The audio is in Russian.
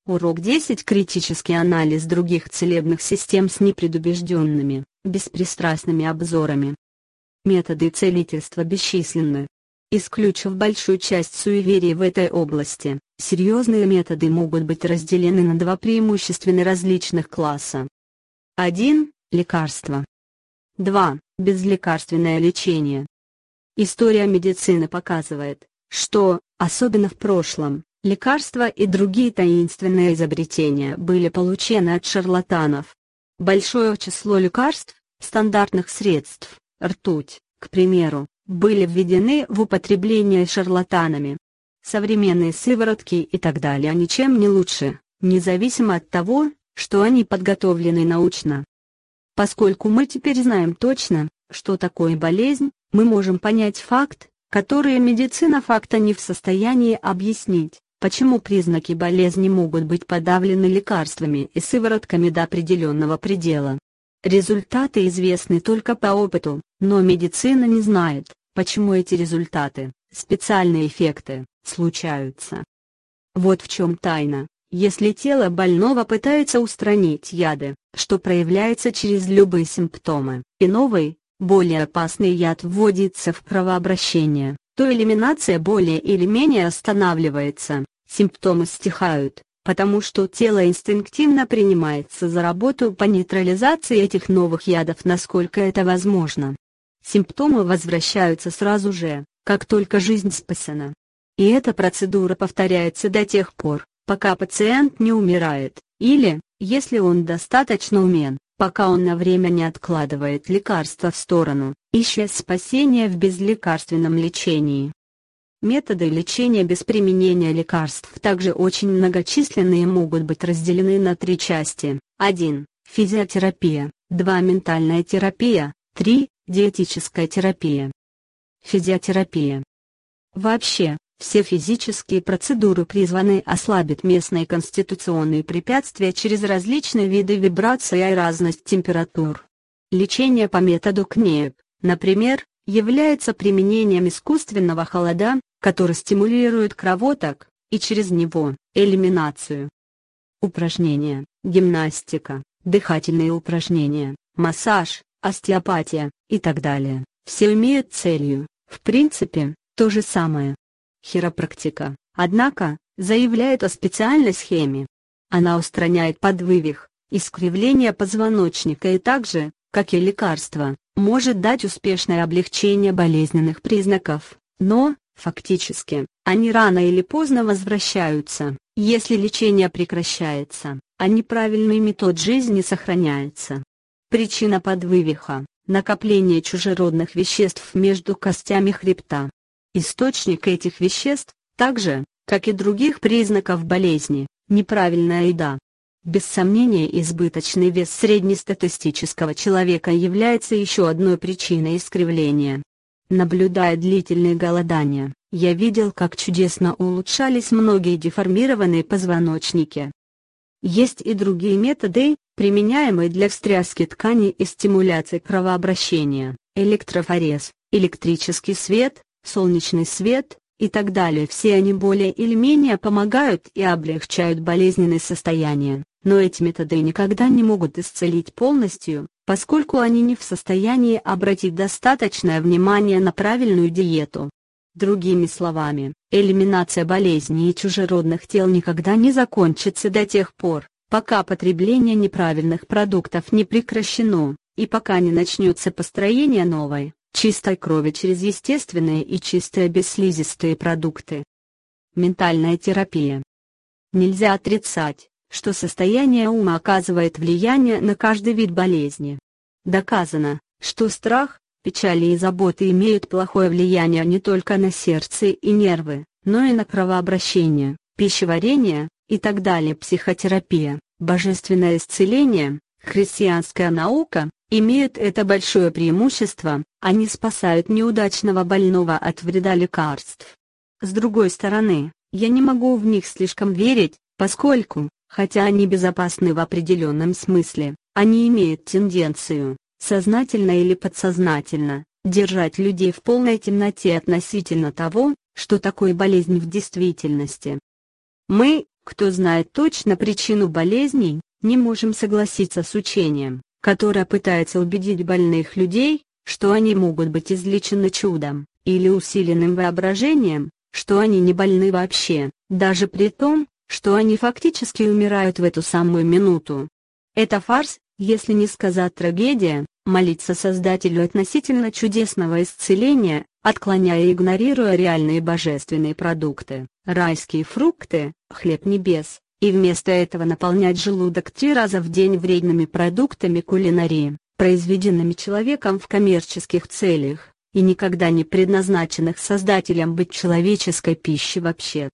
Урок 10. Критический анализ других целебных систем с непредубежденными, беспристрастными обзорами. Методы целительства бесчисленны. Исключив большую часть суеверий в этой области, серьезные методы могут быть разделены на два преимущественно различных класса. 1. Лекарства. 2. Безлекарственное лечение. История медицины показывает, что, особенно в прошлом, лекарства и другие таинственные изобретения были получены от шарлатанов. Большое число лекарств, стандартных средств, ртуть, к примеру, были введены в употребление шарлатанами. Современные сыворотки и так далее ничем не лучше, независимо от того, что они подготовлены научно. Поскольку мы теперь знаем точно, что такое болезнь, мы можем понять факт, который медицина факта не в состоянии объяснить. Почему признаки болезни могут быть подавлены лекарствами и сыворотками до определенного предела? Результаты известны только по опыту, но медицина не знает, почему эти результаты, специальные эффекты, случаются. Вот в чем тайна. Если тело больного пытается устранить яды, что проявляется через любые симптомы, и новый, более опасный яд вводится в кровообращение, то элиминация более или менее останавливается, симптомы стихают, потому что тело инстинктивно принимается за работу по нейтрализации этих новых ядов, насколько это возможно. Симптомы возвращаются сразу же, как только жизнь спасена. И эта процедура повторяется до тех пор, пока пациент не умирает, или, если он достаточно умен, пока он на время не откладывает лекарства в сторону, ища спасения в безлекарственном лечении. Методы лечения без применения лекарств также очень многочисленные и могут быть разделены на три части. 1. Физиотерапия, 2. Ментальная терапия, 3. Диетическая терапия. Физиотерапия. Вообще, все физические процедуры призваны ослабить местные конституционные препятствия через различные виды вибраций и разность температур. Лечение по методу КНЕП, например, является применением искусственного холода, который стимулирует кровоток, и через него – элиминацию. Упражнения, гимнастика, дыхательные упражнения, массаж, остеопатия и так далее, все имеют целью, в принципе, то же самое. Хиропрактика, однако, заявляет о специальной схеме. Она устраняет подвывих, искривление позвоночника и также, как и лекарства, может дать успешное облегчение болезненных признаков, но, фактически, они рано или поздно возвращаются, если лечение прекращается, а неправильный метод жизни сохраняется. Причина подвывиха – накопление чужеродных веществ между костями хребта. Источник этих веществ, так же, как и других признаков болезни, неправильная еда. Без сомнения, избыточный вес среднестатистического человека является еще одной причиной искривления. Наблюдая длительные голодания, я видел, как чудесно улучшались многие деформированные позвоночники. Есть и другие методы, применяемые для встряски тканей и стимуляции кровообращения: электрофорез, электрический свет, солнечный свет и так далее. Все они более или менее помогают и облегчают болезненные состояния, но эти методы никогда не могут исцелить полностью, поскольку они не в состоянии обратить достаточное внимание на правильную диету. Другими словами, элиминация болезней и чужеродных тел никогда не закончится до тех пор, пока потребление неправильных продуктов не прекращено, и пока не начнется построение новой, чистой крови через естественные и чистые бесслизистые продукты. Ментальная терапия. Нельзя отрицать, что состояние ума оказывает влияние на каждый вид болезни. Доказано, что страх, печали и заботы имеют плохое влияние не только на сердце и нервы, но и на кровообращение, пищеварение и так далее. Психотерапия, божественное исцеление, христианская наука имеют это большое преимущество: они спасают неудачного больного от вреда лекарств. С другой стороны, я не могу в них слишком верить, поскольку, хотя они безопасны в определенном смысле, они имеют тенденцию, сознательно или подсознательно, держать людей в полной темноте относительно того, что такое болезнь в действительности. Мы, кто знает точно причину болезней, не можем согласиться с учением, которое пытается убедить больных людей, что они могут быть излечены чудом, или усиленным воображением, что они не больны вообще, даже при том, что они фактически умирают в эту самую минуту. Это фарс, если не сказать трагедия, молиться Создателю относительно чудесного исцеления, отклоняя и игнорируя реальные божественные продукты, райские фрукты, хлеб небес, и вместо этого наполнять желудок 3 раза в день вредными продуктами кулинарии, произведенными человеком в коммерческих целях, и никогда не предназначенных Создателем быть человеческой пищей вообще.